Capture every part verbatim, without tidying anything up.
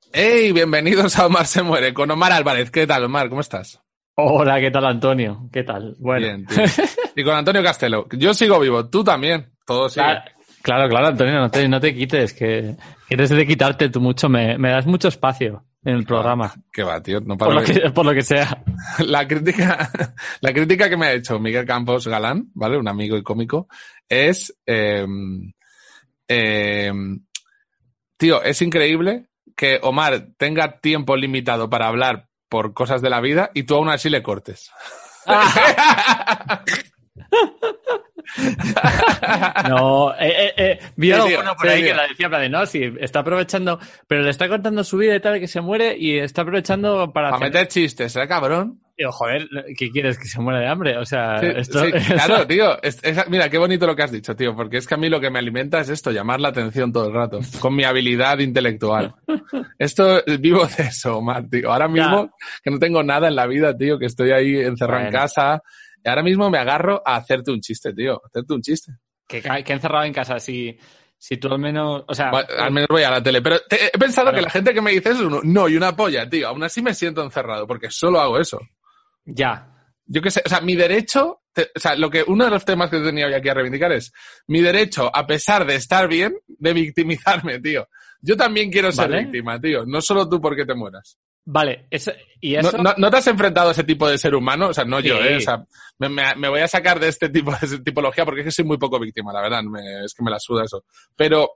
Hey, bienvenidos a Omar se muere con Omar Álvarez. ¿Qué tal, Omar? ¿Cómo estás? Hola, ¿qué tal, Antonio? ¿Qué tal? Bueno. Bien, tío. Y con Antonio Castelo. Yo sigo vivo, tú también. Todo sigue. Claro, claro, claro, Antonio, no te, no te quites, que quieres de quitarte tú mucho, me, me das mucho espacio en el ¿Qué va? programa. ¿Qué va, tío? No Por paro lo de- que, por lo que sea. La crítica, la crítica que me ha hecho Miguel Campos Galán, ¿vale? Un amigo y cómico, es... eh, eh, tío, es increíble que Omar tenga tiempo limitado para hablar por cosas de la vida y tú aún así le cortes. No, eh, eh, eh, vi Sí, algo tío, bueno por sí, ahí tío. que la decía, en plan de, no, sí, está aprovechando, pero le está contando su vida y tal, que se muere y está aprovechando para Para hacer... meter chistes, ¿eh, cabrón? Digo, joder, ¿qué quieres? ¿Que se muera de hambre? O sea, Sí, esto... sí, claro, tío. Es- es- mira, qué bonito lo que has dicho, tío, porque es que a mí lo que me alimenta es esto, llamar la atención todo el rato, con mi habilidad intelectual. Esto, vivo de eso, Omar, tío. Ahora Ya, mismo, que no tengo nada en la vida, tío, que estoy ahí encerrado en bueno, casa, y ahora mismo me agarro a hacerte un chiste, tío, a hacerte un chiste. que, que encerrado en casa, si, si tú al menos... O sea, Va- al menos voy a la tele, pero te- he pensado que claro, la gente que me dice eso, no, no, y una polla, tío. Aún así me siento encerrado, porque solo hago eso. ya. Yo qué sé, o sea, mi derecho, te- o sea, lo que uno de los temas que tenía hoy aquí a reivindicar es mi derecho, a pesar de estar bien, de victimizarme, tío. Yo también quiero ser ¿Vale? víctima, tío. No solo tú porque te mueras. Vale, eso, y ¿No, eso, no, no te has enfrentado a ese tipo de ser humano? O sea, no yo, ¿eh? O sí, sea, me, me- me voy a sacar de este tipo de tipología porque es que soy muy poco víctima, la verdad. Me- es que me la suda eso. Pero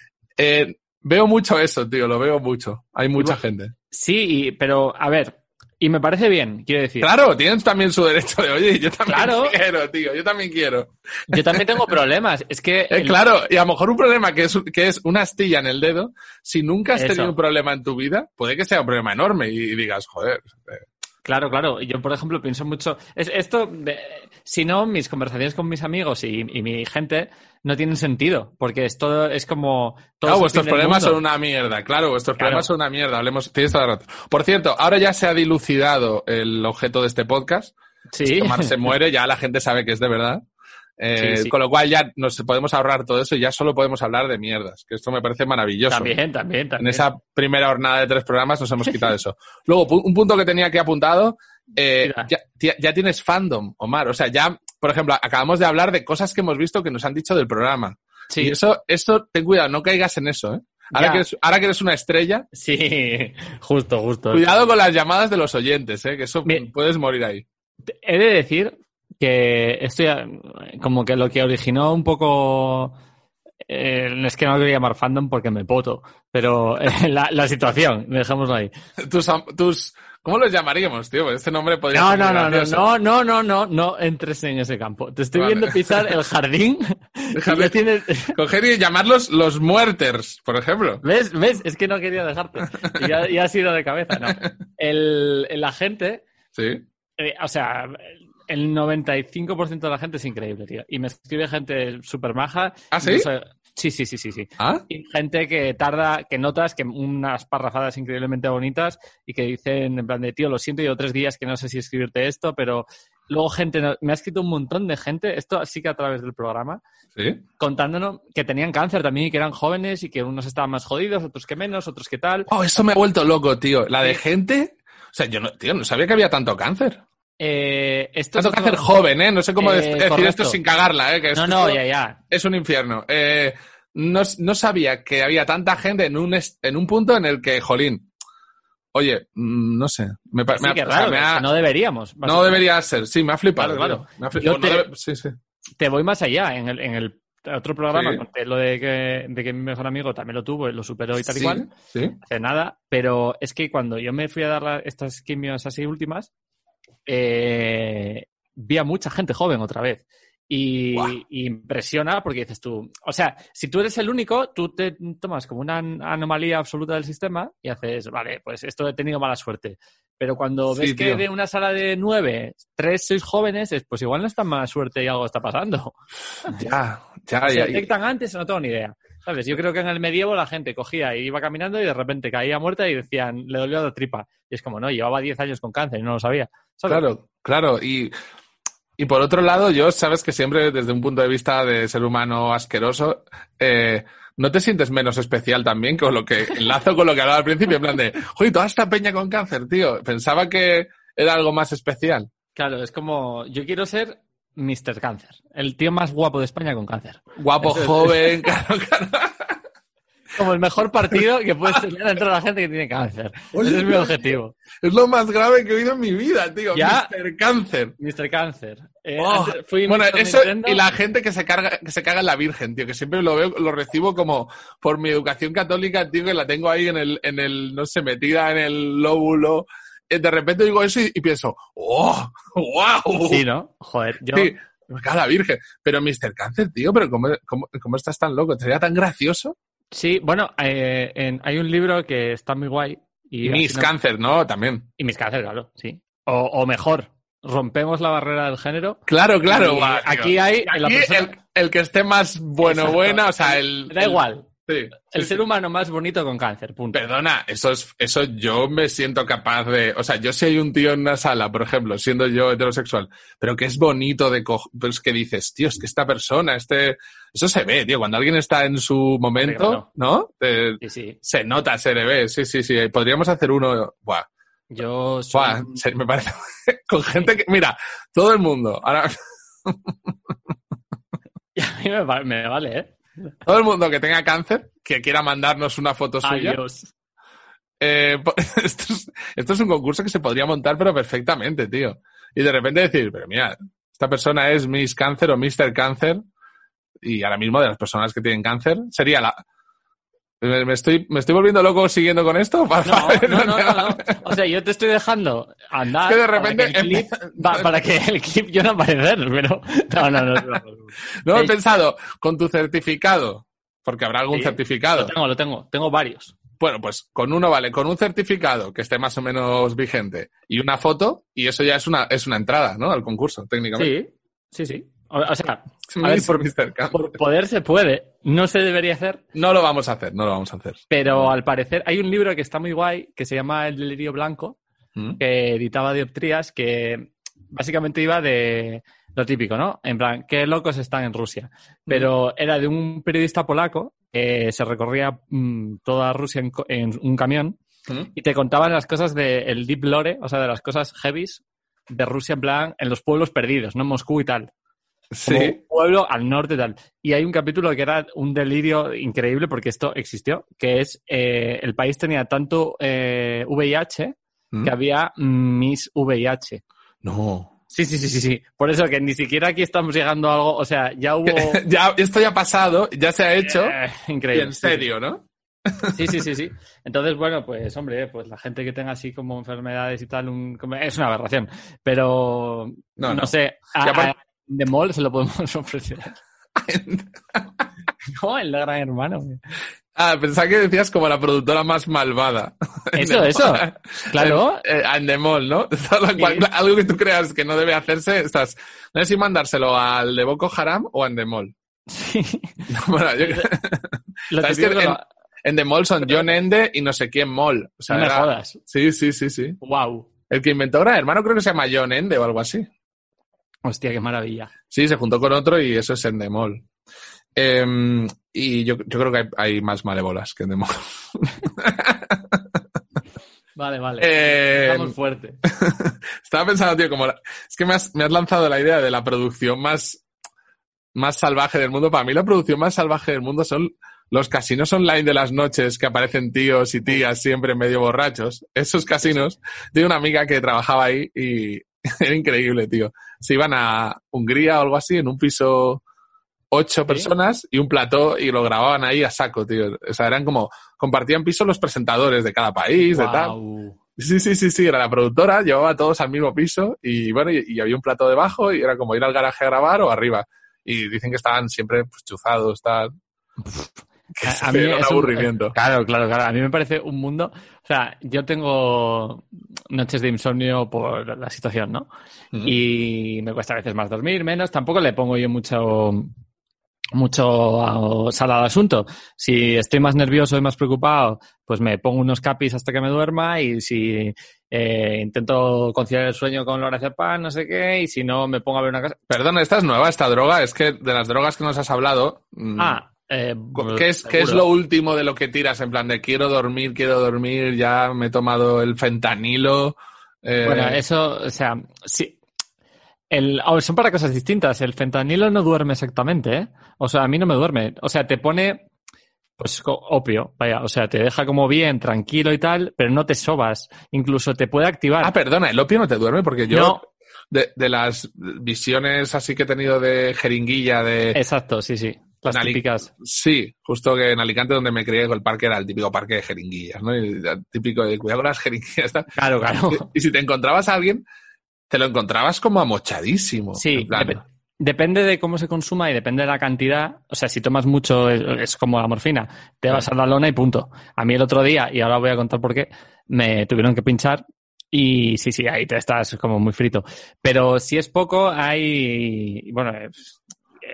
eh, veo mucho eso, tío. Lo veo mucho. Hay y mucha bu- gente. sí, y- pero a ver, y me parece bien, quiero decir, Claro, tienes también su derecho de, oye, yo también claro, quiero, tío. Yo también quiero. yo también tengo problemas, es que Eh, el- claro, y a lo mejor un problema que es, que es una astilla en el dedo, si nunca has tenido un eso, problema en tu vida, puede que sea un problema enorme y, y digas, joder. eh, claro, claro, y yo por ejemplo pienso mucho, es, esto, de- si no, mis conversaciones con mis amigos y, y mi gente no tienen sentido, porque es todo, es como, todo Claro, es el vuestros fin del problemas son mundo, una mierda, claro, vuestros claro, problemas son una mierda, hablemos, tienes toda la razón. Por cierto, ahora ya se ha dilucidado el objeto de este podcast, es sí, que Omar se muere, ya la gente sabe que es de verdad. sí, Eh, sí, con lo cual ya nos podemos ahorrar todo eso y ya solo podemos hablar de mierdas, que esto me parece maravilloso. también, también, En también, esa primera jornada de tres programas nos hemos quitado eso. Luego, pu- un punto que tenía aquí apuntado, eh, Mira, ya, ya- ya tienes fandom, Omar. O sea, ya, por ejemplo, acabamos de hablar de cosas que hemos visto que nos han dicho del programa. Y sí, eso, eso, ten cuidado, no caigas en eso, ¿eh? Ahora ya, que, eres, ahora que eres una estrella, sí, justo, justo. cuidado con las llamadas de los oyentes, ¿eh? Que eso Mi- puedes morir ahí. He de decir que esto ya, como que lo que originó un poco, eh, es que no lo quería llamar fandom porque me poto, pero eh, la, la situación, dejémoslo ahí. Tus, am- tus, ¿cómo los llamaríamos, tío? Este nombre podría No, ser muy no, no, no, gracioso. no, no, no, no, no entres en ese campo. Te estoy Vale. viendo pisar el jardín y Déjame ya tienes... coger y llamarlos los muerters, por ejemplo. ¿Ves? ¿Ves? Es que no quería dejarte. Y ya, ya has ido de cabeza, no. El, la gente, Sí. eh, o sea, el noventa y cinco por ciento de la gente es increíble, tío. Y me escribe gente súper maja. ¿Ah, sí? Incluso- Sí, sí, sí, sí, sí. ¿Ah? Y gente que tarda, que notas que unas parrafadas increíblemente bonitas y que dicen en plan de, tío, lo siento, llevo tres días que no sé si escribirte esto, pero luego gente, no- me ha escrito un montón de gente, esto sí que a través del programa, Sí. contándonos que tenían cáncer también y que eran jóvenes y que unos estaban más jodidos, otros que menos, otros que tal. Oh, eso me ha vuelto loco, tío. La de Sí. gente. O sea, yo no, tío, no sabía que había tanto cáncer. Eh, esto Tanto es cáncer otro- joven, ¿eh? No sé cómo Eh, de- decir correcto. esto sin cagarla, ¿eh? Que No, esto no, ya, ya. es un infierno. Eh, no, no sabía que había tanta gente en un, est- en un punto en el que, jolín, oye, mm, no sé. Me, pa- Sí, me ha- que o sea, raro, me que ha- no deberíamos. no básicamente. debería ser. Sí, me ha flipado. Claro, tío. claro. Me ha fli- Yo o no te- debe- Sí, sí. Te voy más allá. En el, en el otro programa Sí. conté lo de que, de que mi mejor amigo también lo tuvo y lo superó y tal y Sí, cual. sí. Hace nada. Pero es que cuando yo me fui a dar la- estas quimios así últimas, eh, vi a mucha gente joven otra vez. Y, Buah. y impresiona porque dices tú, o sea, si tú eres el único, tú te tomas como una an- anomalía absoluta del sistema y haces, vale, pues esto he tenido mala suerte. Pero cuando Sí, ves que tío. de una sala de nueve, tres sois jóvenes, es, pues igual no es tan mala suerte y algo está pasando. Ya, ya, ¿Se ya. detectan antes? No tengo ni idea. ¿Sabes? Yo creo que en el medievo la gente cogía y iba caminando y de repente caía muerta y decían, le dolió la tripa. Y es como, no, llevaba diez años con cáncer y no lo sabía. ¿Sabes? Claro, claro. Y, y por otro lado, yo sabes que siempre desde un punto de vista de ser humano asqueroso, eh, ¿no te sientes menos especial también con lo que enlazo con lo que hablaba al principio? En plan de, ¡joder, toda esta peña con cáncer, tío! Pensaba que era algo más especial. Claro, es como, yo quiero ser míster Cáncer, el tío más guapo de España con cáncer. Guapo, Eso es- joven, claro, claro. Como el mejor partido que puedes tener dentro de la gente que tiene cáncer. Oye, Ese es mi objetivo. Es lo más grave que he oído en mi vida, tío. Ya. míster Cáncer. míster Cáncer. Eh, Oh, antes fui bueno, míster eso Nintendo. y la gente que se carga, que se caga en la Virgen, tío, que siempre lo veo, lo recibo como por mi educación católica, tío, que la tengo ahí en el, en el, no sé, metida en el lóbulo. Eh, De repente digo eso y, y pienso, ¡oh! ¡Wow! Sí, ¿no? Joder, yo... Sí, me caga la Virgen. Pero míster Cáncer, tío, pero ¿cómo, cómo, cómo estás tan loco? ¿Sería tan gracioso? Sí, bueno, eh, en- hay un libro que está muy guay. Y, Y Miss así no- Cáncer, ¿no? También. Y mis Cáncer, claro, sí. O, o mejor, rompemos la barrera del género. Claro, claro. Y guau, tío. aquí hay... Y la aquí persona- el, el que esté más bueno, Exacto. buena, o sea, el... Da el- igual. Sí, El sí, ser sí. humano más bonito con cáncer, punto. Perdona, eso es, eso yo me siento capaz de, o sea, yo si hay un tío en una sala, por ejemplo, siendo yo heterosexual, pero que es bonito de co, pero es que dices, tío, es que esta persona, este, eso se ve, tío, cuando alguien está en su momento, claro. ¿no? Eh, Sí, sí. se nota, se le ve, sí, sí, sí, podríamos hacer uno, buah, Yo soy... buah, se- me parece, con gente que, mira, todo el mundo, ahora, A mí me, va- me vale, ¿eh? todo el mundo que tenga cáncer, que quiera mandarnos una foto suya, Adiós. Eh, po- esto, es, esto es un concurso que se podría montar, pero perfectamente, tío. Y de repente decir, pero mira, esta persona es Miss Cáncer o míster Cáncer, y ahora mismo de las personas que tienen cáncer, sería la... ¿Me, me estoy, me estoy volviendo loco siguiendo con esto? Para, No, para ver no, no, dónde no, va. no. O sea, yo te estoy dejando andar Es que de repente para, que el clip, va- para que el clip yo no aparecer, pero... No, no, no. no, no. No he Eh, pensado, con tu certificado, porque habrá algún Sí, certificado. Lo tengo, lo tengo. Tengo varios. Bueno, pues con uno vale, con un certificado que esté más o menos vigente y una foto, y eso ya es una, es una entrada, ¿no? Al concurso, técnicamente. Sí, sí, sí. O, o sea, Sí. a ver, Miss por, míster Cáncer. por poder se puede. No se debería hacer, No lo vamos a hacer, no lo vamos a hacer. pero al parecer hay un libro que está muy guay que se llama El delirio blanco, ¿Mm? que editaba Dioptrías, que básicamente iba de lo típico, ¿no? En plan, qué locos están en Rusia. Pero era de un periodista polaco que se recorría mm, toda Rusia en, co- en un camión ¿Mm? y te contaban las cosas del deep lore, o sea, de las cosas heavies de Rusia en plan, en los pueblos perdidos, ¿no? Moscú y tal. Como Sí. un pueblo al norte y tal. Y hay un capítulo que era un delirio increíble porque esto existió, que es eh, el país tenía tanto eh, V I H ¿Mm? que había Miss V I H. No. Sí, sí, sí, sí, sí. Por eso que ni siquiera aquí estamos llegando a algo, o sea, ya hubo... Ya, esto ya ha pasado, ya se ha hecho, Eh, y increíble. en serio, ¿no? Sí, sí, sí, sí. Entonces, bueno, pues hombre, pues la gente que tenga así como enfermedades y tal, un- como- es una aberración. Pero, No, no, no. sé, a, Y aparte- a- de mall se lo podemos ofrecer. No, el gran hermano. Ah, pensaba que decías como la productora más malvada. Eso, eso. Claro. En, eh, Endemol, ¿no? Todo lo cual- Sí. Algo que tú creas que no debe hacerse, estás... No sé si mandárselo al de Boko Haram o a Endemol. Sí. Bueno, yo... Lo ¿Sabes típico que que en- lo- Endemol son John Ende y no sé quién Mol? O sea, No me era- jodas. Sí, sí, sí, sí. Wow. El que inventó Gran Hermano creo que se llama John Ende o algo así. Hostia, qué maravilla. Sí, se juntó con otro y eso es Endemol. Eh, y yo, yo creo que hay, hay más malévolas que Endemol. Vale, vale. Eh, Estamos fuerte. Estaba pensando, tío, como la- es que me has, me has lanzado la idea de la producción más, más salvaje del mundo. Para mí la producción más salvaje del mundo son los casinos online de las noches que aparecen tíos y tías siempre medio borrachos. Esos casinos. Tengo una amiga que trabajaba ahí y era increíble, tío. Se iban a Hungría o algo así en un piso ocho personas y un plató y lo grababan ahí a saco, tío. O sea, eran como, compartían piso los presentadores de cada país, de tal. Guau. Sí, sí, sí, sí, era la productora, llevaba a todos al mismo piso y bueno, y, y había un plato debajo y era como ir al garaje a grabar o arriba. Y dicen que estaban siempre pues, chuzados, tal. Que A, se a mí era un es un- aburrimiento. Claro, claro, claro. A mí me parece un mundo. O sea, yo tengo noches de insomnio por la situación, ¿no? Mm. Y me cuesta a veces más dormir, menos. Tampoco le pongo yo mucho mucho a- sal al asunto. Si estoy más nervioso y más preocupado, pues me pongo unos capis hasta que me duerma y si eh, intento conciliar el sueño con lorazepam, no sé qué, y si no me pongo a ver una cosa. Perdona, esta es nueva, esta droga. Es que de las drogas que nos has hablado... mm, Ah, Eh, ¿Qué es, ¿Qué es lo último de lo que tiras? En plan de quiero dormir, quiero dormir, ya me he tomado el fentanilo. Eh... Bueno, eso, o sea, sí. El, oh, son para cosas distintas. El fentanilo no duerme exactamente, ¿eh? O sea, a mí no me duerme. O sea, te pone, pues, opio, vaya. O sea, te deja como bien, tranquilo y tal, pero no te sobas. Incluso te puede activar. Ah, perdona, el opio no te duerme porque yo... No. De, de las visiones así que he tenido de jeringuilla, de... Exacto, sí, sí. Las Ali... típicas. Sí, justo que en Alicante donde me crié, el parque era el típico parque de jeringuillas, ¿no? Y el típico de cuidado con las jeringuillas. Tal. Claro, claro. Y, y si te encontrabas a alguien, te lo encontrabas como amochadísimo. Sí, en plan... dep- depende de cómo se consuma y depende de la cantidad. O sea, si tomas mucho, es, es como la morfina. Te vas a la lona y punto. A mí el otro día, y ahora voy a contar por qué, me tuvieron que pinchar. Y sí, sí, ahí te estás como muy frito. Pero si es poco, hay... Bueno, es,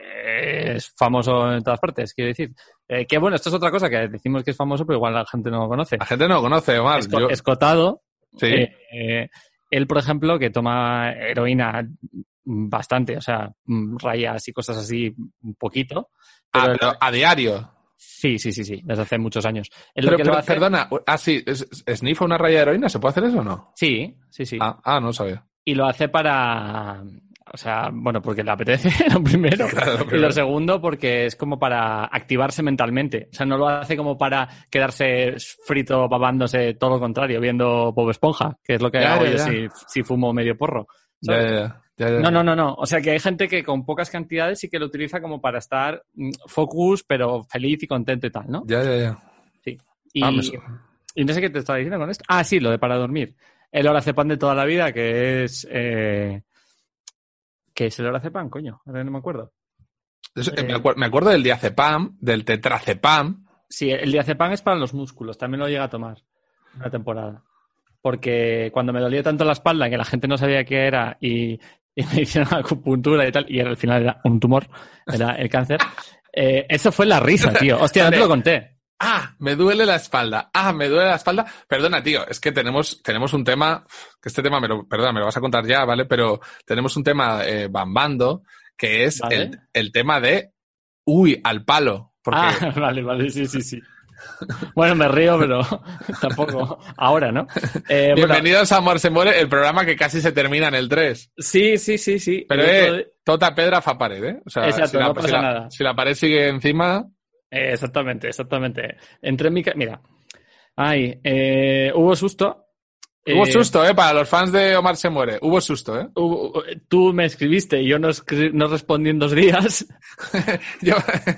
es famoso en todas partes, quiero decir. Eh, que bueno, esto es otra cosa que decimos que es famoso, pero igual la gente no lo conoce. La gente no lo conoce, Omar. Esco- Yo... Escotado. Sí. Eh, eh, él, por ejemplo, que toma heroína bastante, o sea, rayas y cosas así, un poquito. Pero ah, él... pero a diario. Sí, sí, sí, sí, desde hace muchos años. Él Pero, lo que pero lo hace... perdona, ah, sí, ¿sniffa una raya de heroína? ¿Se puede hacer eso o no? Sí, sí, sí. Ah, ah no sabía. Y lo hace para... O sea, bueno, porque le apetece, lo primero. Claro, lo primero. Y lo segundo, porque es como para activarse mentalmente. O sea, no lo hace como para quedarse frito babándose, todo lo contrario, viendo Bob Esponja, que es lo que ya, hago ya, yo ya. Si, si fumo medio porro. Ya, ya, ya, ya, ya. No, no, no, no. O sea, que hay gente que con pocas cantidades sí que lo utiliza como para estar mm, focus, pero feliz y contento y tal, ¿no? Ya, ya, ya. Sí. Y, Ah, me... y no sé qué te estaba diciendo con esto. Ah, sí, lo de para dormir. El Lorazepam de toda la vida, que es... Eh... ¿Qué es el Lorazepam, coño? Ahora no me acuerdo. Eso, eh... me, acuer- me acuerdo del diazepam, del tetracepam. Sí, el diazepam es para los músculos. También lo llega a tomar una temporada. Porque cuando me dolía tanto la espalda que la gente no sabía qué era y, y me hicieron acupuntura y tal, y al final era un tumor, era el cáncer, eh, eso fue la risa, tío. Hostia, no te lo conté. Ah, me duele la espalda. Ah, me duele la espalda. Perdona, tío, es que tenemos, tenemos un tema, que este tema, me lo, perdona, me lo vas a contar ya, ¿vale? Pero tenemos un tema eh, bambando, que es ¿Vale? el, el tema de, uy, al palo. Porque... Ah, vale, vale, sí, sí, sí. Bueno, me río, pero tampoco ahora, ¿no? Eh, Bienvenidos bueno, a Amor se muere, el programa que casi se termina en el tres. Sí, sí, sí, sí. Pero, El eh, otro- tota pedra fa pared, ¿eh? O sea, Exacto, si la, no pasa si la- nada. si la pared sigue encima... Eh, exactamente, exactamente. Entré en mi... ca- Mira. Ay, eh, hubo susto. Hubo Eh, susto, ¿eh? Para los fans de Omar se muere. Hubo susto, ¿eh? hubo- tú me escribiste y yo no, escri- no respondí en dos días. Yo...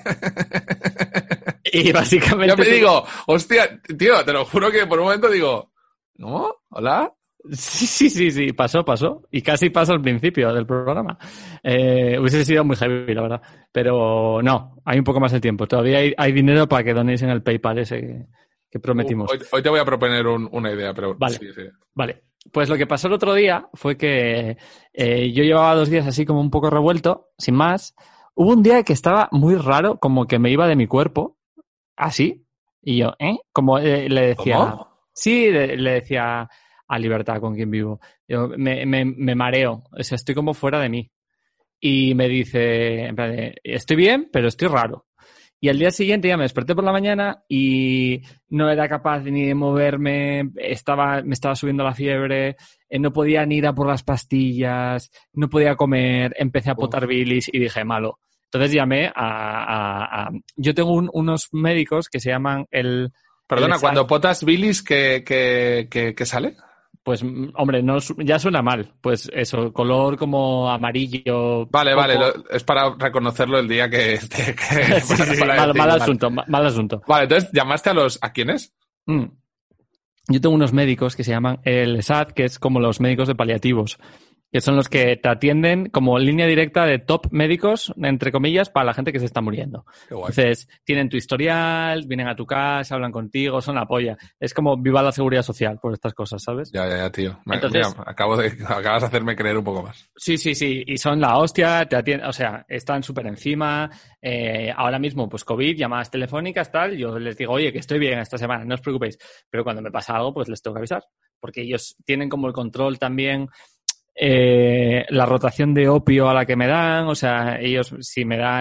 Y básicamente... Yo me tú- digo, hostia, tío, te lo juro que por un momento digo, ¿no? ¿Hola? Sí, sí, sí, sí, pasó, pasó. Y casi pasó al principio del programa. Eh, hubiese sido muy heavy, la verdad. Pero no, hay un poco más de tiempo. Todavía hay, hay dinero para que donéis en el PayPal ese que, que prometimos. Hoy, hoy te voy a proponer un- una idea, pero Vale. sí, sí. Vale. Pues lo que pasó el otro día fue que eh, yo llevaba dos días así como un poco revuelto, sin más. Hubo un día que estaba muy raro, como que me iba de mi cuerpo, así. Y yo, ¿eh? Como eh, le decía... ¿Cómo? Sí, le, le decía a Libertad, con quien vivo. Yo me, me, me mareo, o sea, estoy como fuera de mí. Y me dice, en plan de, estoy bien, pero estoy raro. Y al día siguiente ya me desperté por la mañana y no era capaz ni de moverme, estaba, me estaba subiendo la fiebre, eh, no podía ni ir a por las pastillas, no podía comer, empecé a potar bilis y dije, malo. Entonces llamé a... a, a... Yo tengo un, unos médicos que se llaman el... Perdona, el cuando potas bilis, ¿qué, qué, qué, qué sale? Pues, hombre, no ya suena mal. Pues eso, color como amarillo. Vale, poco... vale, lo, es para reconocerlo el día que esté. Que, sí, para, sí, sí, para mal, decir, mal vale. asunto, mal, mal asunto. Vale, entonces, ¿llamaste a los... ¿A quiénes? Mm. Yo tengo unos médicos que se llaman el S A T, que es como los médicos de paliativos, que son los que te atienden como línea directa de top médicos, entre comillas, para la gente que se está muriendo. Qué guay. Entonces, tienen tu historial, vienen a tu casa, hablan contigo, son la polla. Es como viva la seguridad social por estas cosas, ¿sabes? Ya, ya, ya, tío. Me- Entonces- mira, acabo de, acabas de hacerme creer un poco más. Sí, sí, sí, y son la hostia, te atienden, o sea, están súper encima. Eh, ahora mismo, pues COVID, llamadas telefónicas, tal, yo les digo, oye, que estoy bien esta semana, no os preocupéis. Pero cuando me pasa algo, pues les tengo que avisar, porque ellos tienen como el control también, eh, la rotación de opio a la que me dan, o sea, ellos si me dan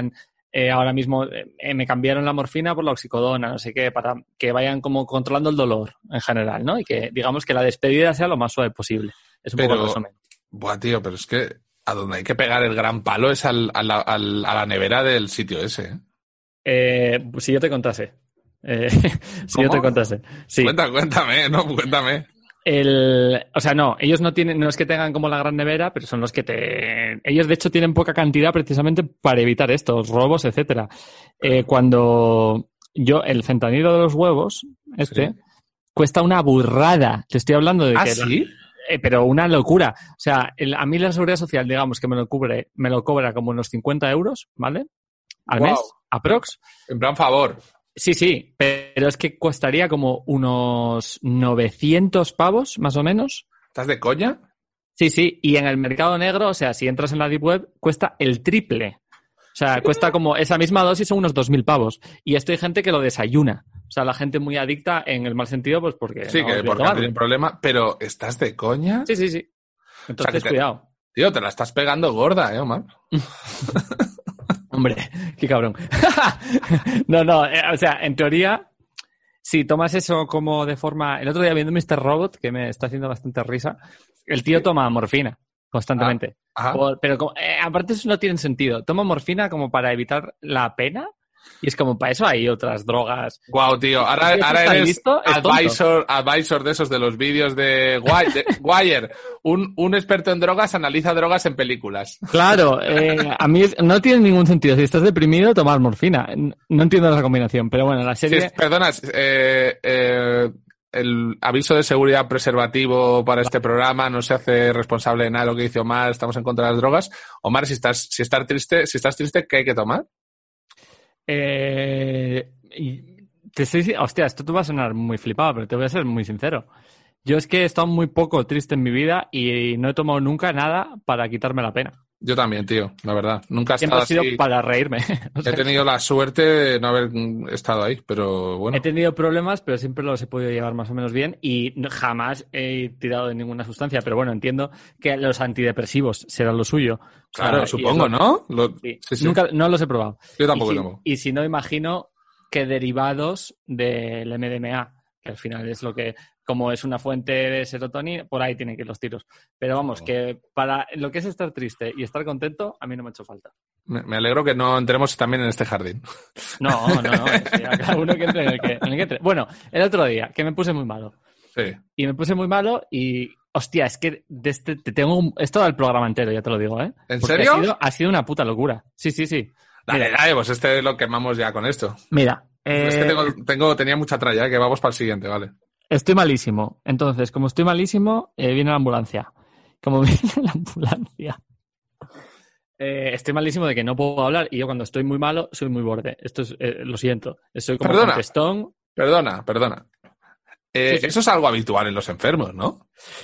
eh, ahora mismo eh, me cambiaron la morfina por la oxicodona, no sé qué, para que vayan como controlando el dolor en general, ¿no? Y que digamos que la despedida sea lo más suave posible. Es un pero, poco el resumen. Buah, tío, pero es que a donde hay que pegar el gran palo es al, al, al, a la nevera del sitio ese, ¿eh? Eh, pues si yo te contase. Eh, si yo te contase. Sí. Cuenta, cuéntame, no, cuéntame. El, o sea, no, ellos no tienen, no es que tengan como la gran nevera, pero son los que te... Ellos, de hecho, tienen poca cantidad precisamente para evitar estos robos, etcétera. Eh, cuando yo, el fentanilo de los huevos, este, sí. cuesta una burrada. Te estoy hablando de ¿Ah, que... sí? Eh, pero una locura. O sea, el, a mí la Seguridad Social, digamos, que me lo cubre, me lo cobra como unos cincuenta euros, ¿vale? Al wow. mes, aprox. En plan favor. Sí, sí, pero es que costaría como unos novecientos pavos, más o menos. ¿Estás de coña? Sí, sí, y en el mercado negro, o sea, si entras en la Deep Web, cuesta el triple. O sea, cuesta como esa misma dosis son unos dos mil pavos. Y esto hay gente que lo desayuna. O sea, la gente muy adicta en el mal sentido, pues porque... Sí, no, que porque tiene un problema, pero ¿estás de coña? Sí, sí, sí. Entonces, o sea, te, cuidado. Tío, te la estás pegando gorda, ¿eh, Omar? Hombre, qué cabrón. no, no, eh, o sea, en teoría, si tomas eso como de forma... El otro día viendo mister Robot, que me está haciendo bastante risa, el tío toma morfina constantemente. Ah, Por, pero como, eh, aparte eso no tiene sentido. Toma morfina como para evitar la pena y es como para eso hay otras drogas. Guau, wow, tío. Ahora, si ahora eres listo, advisor, advisor de esos de los vídeos de Wire. un, un experto en drogas analiza drogas en películas. Claro, eh, a mí no tiene ningún sentido. Si estás deprimido, tomar morfina. No entiendo esa combinación, pero bueno, la serie... Sí, perdona, eh, eh, el aviso de seguridad preservativo para este programa no se hace responsable de nada de lo que dice Omar. Estamos en contra de las drogas. Omar, si estás, si estás triste, si estás triste, ¿qué hay que tomar? Eh, te estoy, hostia, esto te va a sonar muy flipado, pero te voy a ser muy sincero. Yo es que he estado muy poco triste en mi vida y no he tomado nunca nada para quitarme la pena. Yo también, tío, la verdad. Nunca he Siempre estado ha sido así. Para reírme. O sea, he tenido la suerte de no haber estado ahí, pero bueno. He tenido problemas, pero siempre los he podido llevar más o menos bien y jamás he tirado de ninguna sustancia. Pero bueno, entiendo que los antidepresivos serán lo suyo. Claro, o sea, supongo, eso, ¿no? Lo... Sí. Sí, sí. Nunca, no los he probado. Yo tampoco, y si, tampoco. Y si no, imagino que derivados del M D M A, que al final es lo que... Como es una fuente de serotonina, por ahí tienen que ir los tiros. Pero vamos, que para lo que es estar triste y estar contento, a mí no me ha hecho falta. Me, me alegro que no entremos también en este jardín. No, no, no. Sí, a cada uno que entre en el que, en el que entre. Bueno, el otro día, que me puse muy malo. Sí. Y me puse muy malo y... Hostia, es que de este, te tengo un, es todo el programa entero, ya te lo digo, ¿eh? ¿En Porque serio? Ha sido, ha sido una puta locura. Sí, sí, sí. Dale, dale, pues este lo quemamos ya con esto. Mira. Es eh... que tengo, tengo, tenía mucha tralla, ¿eh? Que vamos para el siguiente, vale. Estoy malísimo. Entonces, como estoy malísimo, eh, viene la ambulancia. Como viene la ambulancia. Eh, estoy malísimo de que no puedo hablar y yo cuando estoy muy malo soy muy borde. Esto es, eh, lo siento. Soy como perdona, contestón. Perdona, perdona. Eh, sí, sí. Eso es algo habitual en los enfermos, ¿no?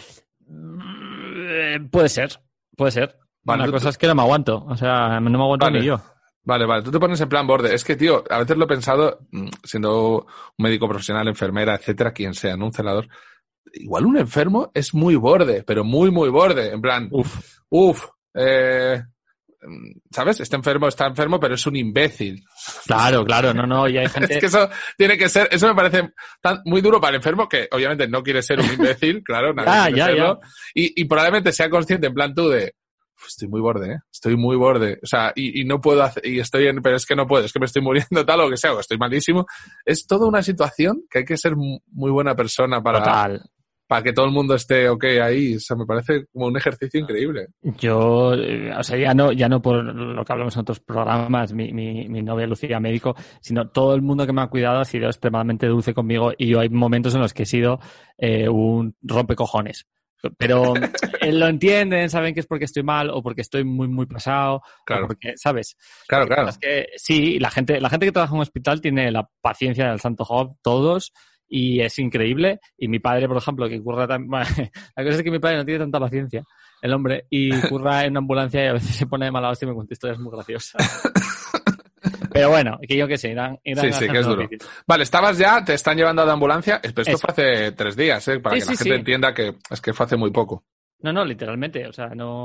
Eh, puede ser, puede ser. Vale, la cosa tú... es que no me aguanto. O sea, no me aguanto vale. ni yo. Vale, vale. Tú te pones en plan borde. Es que, tío, a veces lo he pensado, siendo un médico profesional, enfermera, etcétera, quien sea, ¿no? Un celador. Igual un enfermo es muy borde, pero muy, muy borde. En plan, uf, uf, eh, ¿sabes? Este enfermo está enfermo, pero es un imbécil. Claro, claro, no, no, y hay gente... Es que eso tiene que ser, eso me parece tan, muy duro para el enfermo, que obviamente no quiere ser un imbécil, claro, nadie ya, quiere ya, serlo, ya. Y, y probablemente sea consciente en plan tú de, estoy muy borde, ¿eh? Estoy muy borde, o sea, y, y no puedo hacer, y estoy en, pero es que no puedo, es que me estoy muriendo tal o que sea, o estoy malísimo. Es toda una situación que hay que ser muy buena persona para... Total. Para que todo el mundo esté ok ahí. O sea, me parece como un ejercicio increíble. Yo, o sea, ya no, ya no por lo que hablamos en otros programas, mi, mi, mi novia Lucía médico, sino todo el mundo que me ha cuidado ha sido extremadamente dulce conmigo y yo hay momentos en los que he sido eh, un rompecojones. Pero eh, lo entienden, saben que es porque estoy mal o porque estoy muy, muy pasado. Claro. O porque, ¿sabes? Claro, claro. Es que, sí, la gente, la gente que trabaja en un hospital tiene la paciencia del santo Job, todos. Y es increíble. Y mi padre, por ejemplo, que curra tan... La cosa es que mi padre no tiene tanta paciencia, el hombre, y curra en una ambulancia y a veces se pone de mala hostia y me cuenta historias muy graciosas. Pero bueno, que yo qué sé, irán, irán sí, sí, que es duro. Difícil. Vale, estabas ya, te están llevando a la ambulancia. Esto Eso. fue hace tres días, ¿eh? Para sí, que la sí, gente sí. entienda que es que fue hace muy poco. No, no, literalmente. O sea, no...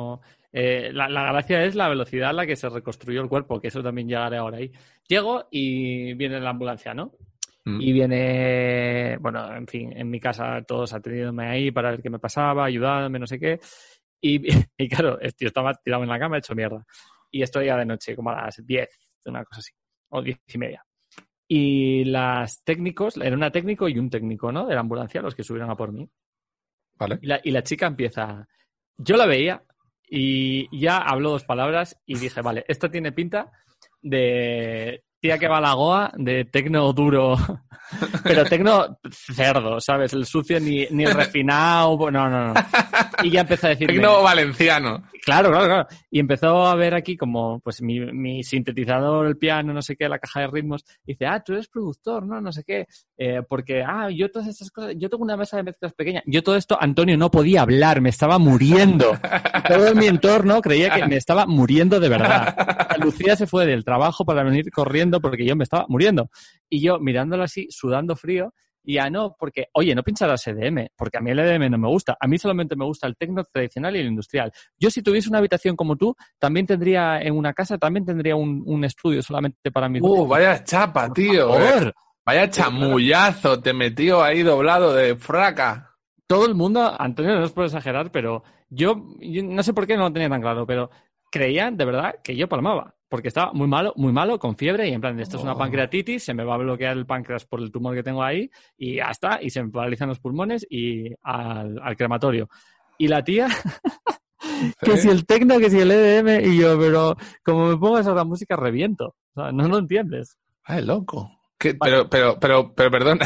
Eh, la, la gracia es la velocidad a la que se reconstruyó el cuerpo, que eso también llegaré ahora ahí. Llego y viene la ambulancia, ¿no? Mm. Y viene, bueno, en fin, en mi casa todos atendiéndome ahí para ver qué me pasaba, ayudándome, no sé qué. Y, y claro, yo estaba tirado en la cama hecho mierda. Y estoy ya de noche, como a las diez, una cosa así, o diez y media. Y las técnicos, era una técnico y un técnico, ¿no? De la ambulancia, los que subieron a por mí. Vale. Y la, y la chica empieza... Yo la veía y ya habló dos palabras y dije, vale, esto tiene pinta de tía que va a la goa, de tecno duro, pero tecno cerdo, ¿sabes? El sucio ni, ni el refinado, no, no, no. Y ya empezó a decir... Tecno valenciano. Claro, claro, claro. Y empezó a ver aquí como pues mi, mi sintetizador, el piano, no sé qué, la caja de ritmos. Y dice, ah, tú eres productor, ¿no? No sé qué. Eh, porque, ah, yo todas estas cosas, yo tengo una mesa de mezclas pequeña. Yo todo esto, Antonio, no podía hablar, me estaba muriendo. Todo mi entorno creía que me estaba muriendo de verdad. Lucía se fue del trabajo para venir corriendo porque yo me estaba muriendo. Y yo mirándola así, sudando frío, y ya no, porque, oye, no pincharás E D M, porque a mí el E D M no me gusta. A mí solamente me gusta el tecno tradicional y el industrial. Yo, si tuviese una habitación como tú, también tendría en una casa, también tendría un, un estudio solamente para mí. ¡Uh, vaya chapa, tío! Por favor. Eh. Vaya chamullazo, te metió ahí doblado de fraca. Todo el mundo, Antonio, no es por exagerar, pero yo, yo no sé por qué no lo tenía tan claro, pero creían de verdad que yo palmaba. Porque estaba muy malo, muy malo, con fiebre, y en plan, esto es una pancreatitis, se me va a bloquear el páncreas por el tumor que tengo ahí, y ya está, y se me paralizan los pulmones y al, al crematorio. Y la tía, que ¿Eh? si el tecno, que si el E D M, y yo, pero como me pongas a la música, reviento. O sea, no lo entiendes. Ay, loco. ¿Qué? Pero, pero, pero, pero, perdona.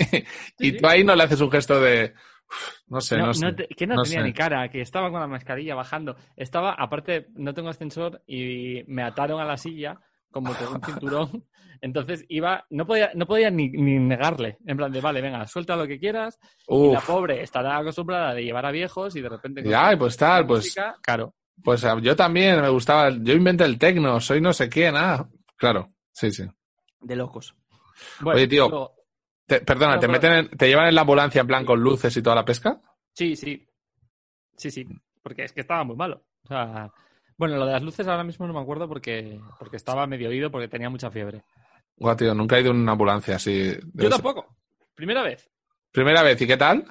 Y sí, tú ahí no le haces un gesto de... No sé, no, no sé. No te, que no, no tenía sé. ni cara, que estaba con la mascarilla bajando. Estaba, aparte, no tengo ascensor y me ataron a la silla como con un cinturón. Entonces iba, no podía, no podía ni, ni negarle. En plan de, vale, venga, suelta lo que quieras. Uf. Y la pobre estará acostumbrada de llevar a viejos y de repente... Ya, pues tal, pues... Música, claro. Pues yo también me gustaba, yo inventé el tecno, soy no sé quién, ah. Claro, sí, sí. De locos. Bueno, oye, tío... luego... Te, perdona, ¿te meten en, te llevan en la ambulancia en plan con luces y toda la pesca? Sí, sí. Sí, sí. Porque es que estaba muy malo. O sea, bueno, lo de las luces ahora mismo no me acuerdo porque, porque estaba medio oído porque tenía mucha fiebre. Guau, tío, nunca he ido en una ambulancia así. Yo tampoco. Primera vez. ¿Primera vez? ¿Y qué tal?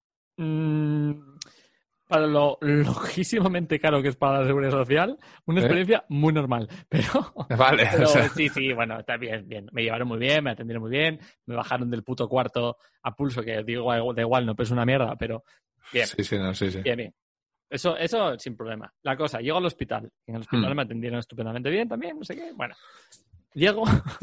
Mm, para lo loquísimamente caro que es para la seguridad social, una experiencia ¿Eh? muy normal. Pero, vale, pero o sea... sí, sí, bueno, está bien, bien. Me llevaron muy bien, me atendieron muy bien, me bajaron del puto cuarto a pulso, que digo, da igual, no peso una mierda, pero bien. Sí, sí, no, sí, sí. Bien, bien. Eso, eso sin problema. La cosa, llego al hospital. En el hospital hmm. me atendieron estupendamente bien también, no sé qué. Bueno, llego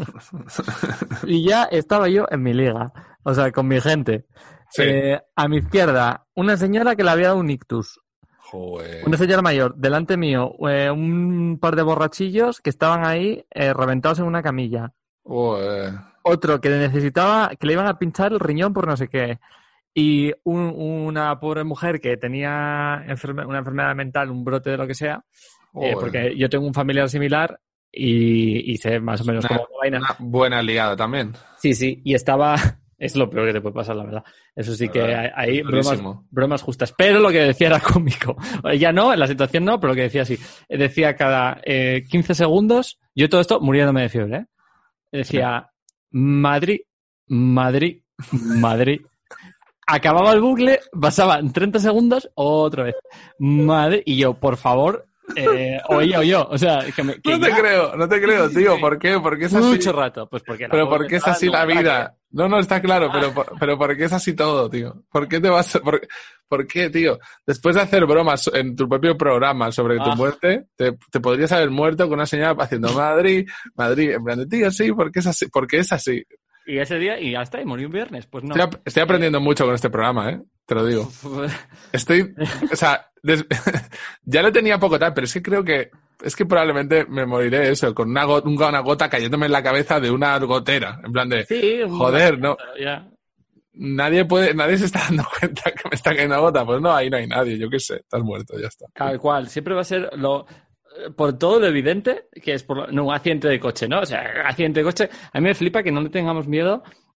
y ya estaba yo en mi liga, o sea, con mi gente. Sí. Eh, a mi izquierda, una señora que le había dado un ictus. Joder. Una señora mayor. Delante mío, eh, un par de borrachillos que estaban ahí eh, reventados en una camilla. Joder. Otro que necesitaba, que le iban a pinchar el riñón por no sé qué. Y un, una pobre mujer que tenía enferme, una enfermedad mental, un brote de lo que sea, eh, porque yo tengo un familiar similar y, y sé más o menos una, cómo va vaina. Una buena liada también. Sí, sí, y estaba... Es lo peor que te puede pasar, la verdad. Eso sí que hay, hay bromas, bromas justas. Pero lo que decía era cómico. Ya no, en la situación no, pero lo que decía sí. Decía cada eh, quince segundos, yo todo esto muriéndome de fiebre, ¿eh? Decía, Madrid, Madrid, Madrid. Acababa el bucle, pasaban treinta segundos, otra vez. Madrid. Y yo, por favor... Eh, o ella o yo, o sea, que me, que no te ya... creo, no te creo, tío, ¿por qué? ¿Por qué es así? Mucho rato, pues porque... Pero ¿por qué es así la vida? No, no, está claro, pero, pero ¿por qué es así todo, tío? ¿Por qué te vas, por, por qué, tío? Después de hacer bromas en tu propio programa sobre ah. tu muerte, te, te podrías haber muerto con una señal haciendo Madrid, Madrid, en plan de tío, sí, ¿por qué es así? ¿Por qué es así? Y ese día, y ya está, y morí un viernes, pues no. Estoy, estoy aprendiendo mucho con este programa, ¿eh? Te lo digo. Estoy, o sea, des, ya lo tenía poco tal, pero es que creo que, es que probablemente me moriré eso, con una, go, una gota cayéndome en la cabeza de una gotera, en plan de, sí, joder, no. Ya. Nadie puede, nadie se está dando cuenta que me está cayendo gota, pues no, ahí no hay nadie, yo qué sé, estás muerto, ya está. Tal cual, siempre va a ser lo... por todo lo evidente que es por no, un accidente de coche, ¿no? O sea, accidente de coche, a mí me flipa que no le tengamos miedo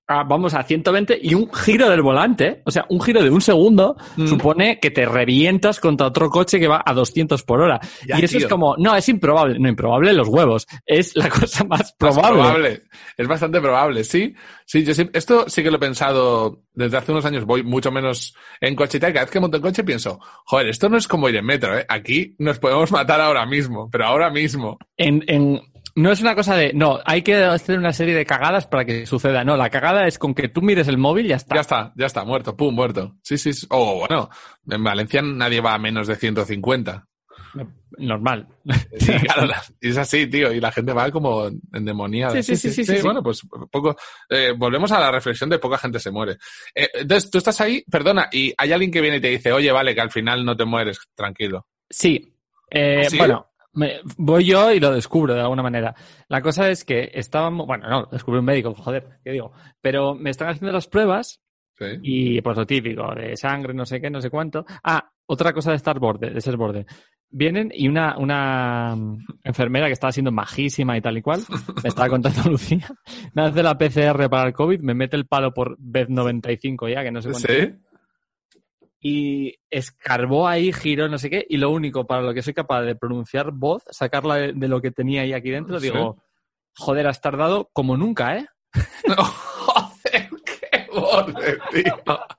a, vamos, a ciento veinte y un giro del volante, o sea, un giro de un segundo, mm. supone que te revientas contra otro coche que va a doscientos por hora. Ya, y eso tío. Es como, no, es improbable. No, improbable los huevos. Es la cosa más probable. Más probable. Es bastante probable, sí. Sí, yo sí, esto sí que lo he pensado desde hace unos años. Voy mucho menos en coche y tal. Cada vez que monto en coche pienso, joder, esto no es como ir en metro, ¿eh? Aquí nos podemos matar ahora mismo, pero ahora mismo. En, en... No es una cosa de, no, hay que hacer una serie de cagadas para que suceda. No, la cagada es con que tú mires el móvil y ya está. Ya está, ya está, muerto, pum, muerto. Sí, sí, sí. O oh, bueno, en Valencia nadie va a menos de ciento cincuenta. Normal. Sí, claro, es así, tío, y la gente va como endemoniada. Sí, sí, sí, sí, sí, sí, sí. Bueno, pues poco, eh, volvemos a la reflexión de poca gente se muere. Eh, entonces, tú estás ahí, perdona, y hay alguien que viene y te dice, oye, vale, que al final no te mueres, tranquilo. Sí. Eh, ¿Sí? Bueno. Me, voy yo y lo descubro de alguna manera. La cosa es que estábamos... Bueno, no, descubrí un médico, joder, ¿qué digo? Pero me están haciendo las pruebas ¿sí? Y pues lo típico, de sangre, no sé qué, no sé cuánto. Ah, otra cosa de estar borde, de ser borde. Vienen y una, una enfermera que estaba siendo majísima y tal y cual, me estaba contando Lucía, me hace la P C R para el COVID, me mete el palo por vez noventa y cinco ya, que no sé cuánto. ¿Sí? Y escarbó ahí, giró, no sé qué, y lo único para lo que soy capaz de pronunciar voz, sacarla de, de lo que tenía ahí aquí dentro, ¿sí? Digo, joder, has tardado como nunca, ¿eh? No, joder, qué borde, tío.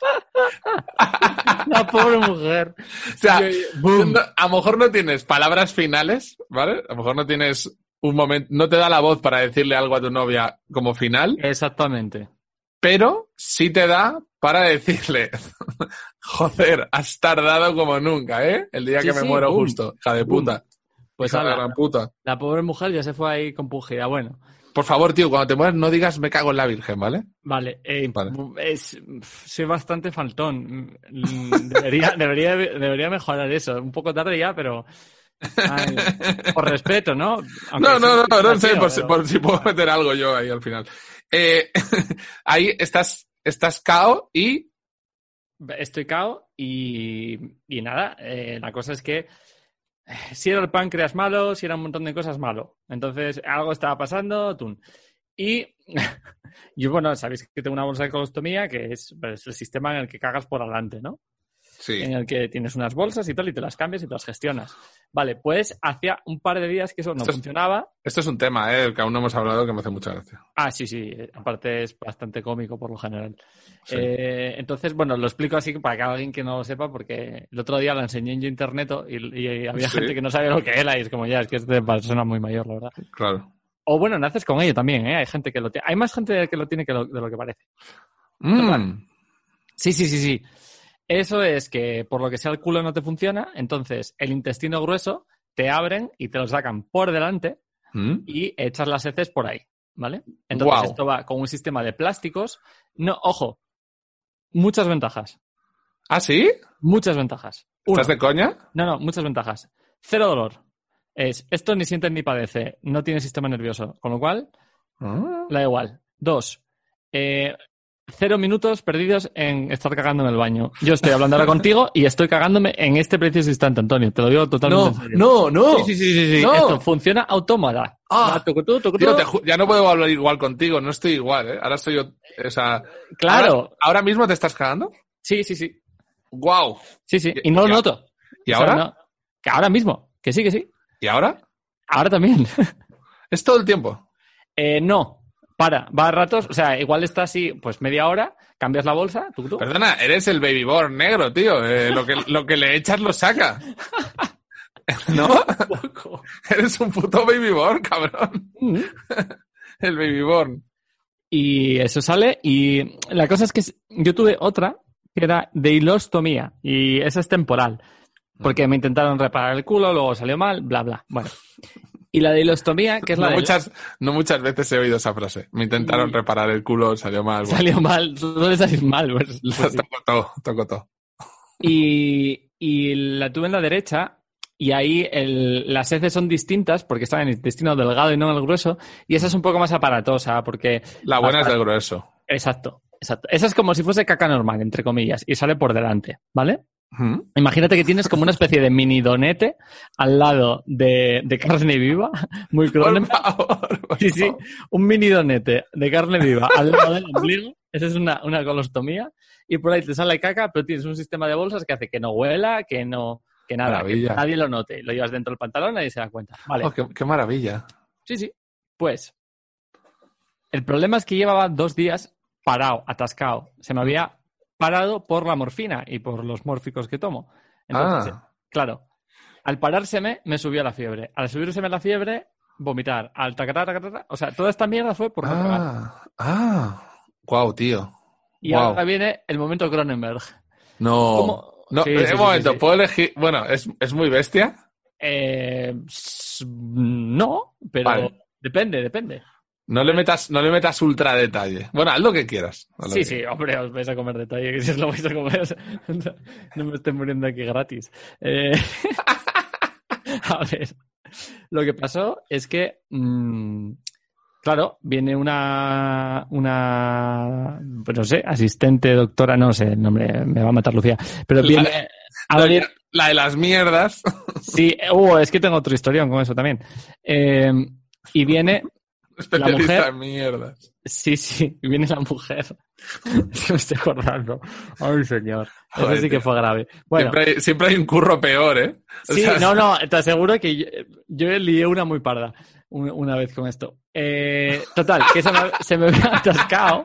La pobre mujer. O sea, boom. A lo mejor no tienes palabras finales, ¿vale? A lo mejor no tienes un momento, no te da la voz para decirle algo a tu novia como final. Exactamente. Pero sí te da para decirle, joder, has tardado como nunca, ¿eh? El día sí, que me sí, muero boom, justo, hija de puta. Boom. Pues hija a la, de gran puta. La pobre mujer ya se fue ahí compungida. Bueno. Por favor, tío, cuando te mueras no digas me cago en la Virgen, ¿vale? Vale. Eh, vale. Es, soy bastante faltón. Debería, debería, debería mejorar eso. Un poco tarde ya, pero... Ay, por respeto, ¿no? Aunque no, no, no, no, no sé, por, pero... por si puedo meter algo yo ahí al final. Eh, ahí estás, estás cao y... Estoy cao y, y nada, eh, la cosa es que si era el páncreas malo, si era un montón de cosas malo. Entonces, algo estaba pasando, tun. Y yo, bueno, sabéis que tengo una bolsa de colostomía que es pues, el sistema en el que cagas por adelante, ¿no? Sí. En el que tienes unas bolsas y tal, y te las cambias y te las gestionas. Vale, pues hacía un par de días que eso no esto funcionaba. Es, esto es un tema, ¿eh? El que aún no hemos hablado que me hace mucha gracia. Ah, sí, sí. Aparte es bastante cómico por lo general. Sí. Eh, entonces, bueno, lo explico así para que alguien que no lo sepa, porque el otro día lo enseñé en internet y, y había sí. gente que no sabía lo que era y es como, ya, es que es de persona muy mayor, la verdad. Claro. O bueno, naces con ello también, ¿eh? Hay gente que lo tiene. Hay más gente que lo tiene que lo, de lo que parece. Mm. Sí, sí, sí, sí. Eso es que por lo que sea el culo no te funciona, entonces el intestino grueso te abren y te lo sacan por delante ¿Mm? y echas las heces por ahí, ¿vale? Entonces wow. esto va con un sistema de plásticos. No, ojo, muchas ventajas. ¿Ah, sí? Muchas ventajas. ¿Estás Uno, de coña? No, no, muchas ventajas. Cero dolor. Es, esto ni siente ni padece, no tiene sistema nervioso, con lo cual, ¿Ah? da igual. Dos, eh... Cero minutos perdidos en estar cagando en el baño. Yo estoy hablando ahora contigo y estoy cagándome en este preciso instante, Antonio. Te lo digo totalmente no, en serio. No, no, Sí, sí, sí, sí. sí. No. Esto funciona autómata. Ah, tucutú, tucutú. Tío, te ju- ya no puedo hablar igual contigo. No estoy igual, ¿eh? Ahora estoy yo... O sea, claro. ¿Ahora, ¿ahora mismo te estás cagando? Sí, sí, sí. Guau. Wow. Sí, sí. Y no lo noto. ¿Y ahora? O sea, no. Que ahora mismo. Que sí, que sí. ¿Y ahora? Ahora también. ¿Es todo el tiempo? Eh, no. Para, va a ratos, o sea, igual está así, pues media hora, cambias la bolsa, tú, tú. Perdona, eres el babyborn negro, tío. Eh, lo, que, lo que le echas lo saca. ¿No? Un poco. Eres un puto babyborn, cabrón. Mm. El babyborn. Y eso sale, y la cosa es que yo tuve otra que era de hilostomía, y esa es temporal, porque me intentaron reparar el culo, luego salió mal, bla, bla. Bueno. Y la de hilostomía, que es la no de... Muchas, no muchas veces he oído esa frase. Me intentaron y... reparar el culo, salió mal. Bueno. Salió mal, suele salir mal. Pues, pues sí. Toco todo, toco todo. Y, y la tuve en la derecha y ahí el, las heces son distintas porque están en el intestino delgado y no en el grueso y esa es un poco más aparatosa porque... La buena hasta... es del grueso. Exacto, exacto. Esa es como si fuese caca normal, entre comillas, y sale por delante, ¿vale? ¿Mm? Imagínate que tienes como una especie de mini donete al lado de, de carne viva, muy cruel. Por favor, por sí, sí, favor. un mini donete de carne viva al lado del ombligo Esa es una, una colostomía. Y por ahí te sale caca, pero tienes un sistema de bolsas que hace que no huela, que no, que nada, Maravilla. que nadie lo note. Lo llevas dentro del pantalón y nadie se da cuenta. Vale. Oh, qué, qué maravilla. Sí, sí. Pues, el problema es que llevaba dos días parado, atascado. Se me había parado por la morfina y por los mórficos que tomo. Entonces, Ah. claro, al parárseme me subió la fiebre. Al subírseme la fiebre, vomitar. Al tacatar, tacatar, o sea, toda esta mierda fue por no tragar. Ah. Ah. Guau, tío. Y Guau. ahora viene el momento Cronenberg. No. ¿Cómo? No, Sí, eh, sí, un sí, momento, sí, sí. ¿puedo elegir? Bueno, ¿es, es muy bestia? Eh, s- no, pero Vale. depende, depende. No le metas, no le metas ultra detalle. Bueno, haz lo que quieras. Haz lo Sí, que sí, quieras. hombre, os vais a comer detalle, que si os lo vais a comer, no me estoy muriendo aquí gratis. Eh, a ver, lo que pasó es que, mmm, claro, viene una, una, pues no sé, asistente, doctora, no sé, el nombre, me va a matar Lucía, pero viene a La, abrir... la de las mierdas. Sí, uh, es que tengo otro historión con eso también. Eh, y viene Especialista mujer- en mierdas. Sí, sí, y viene la mujer. Me estoy acordando. Ay, señor. Eso Joder, sí que tío. fue grave. Bueno, Siempre, hay, siempre hay un curro peor, ¿eh? O sí, sea, no, no, te aseguro que yo, yo lié una muy parda un- una vez con esto. Eh, total, que se me, se me había atascado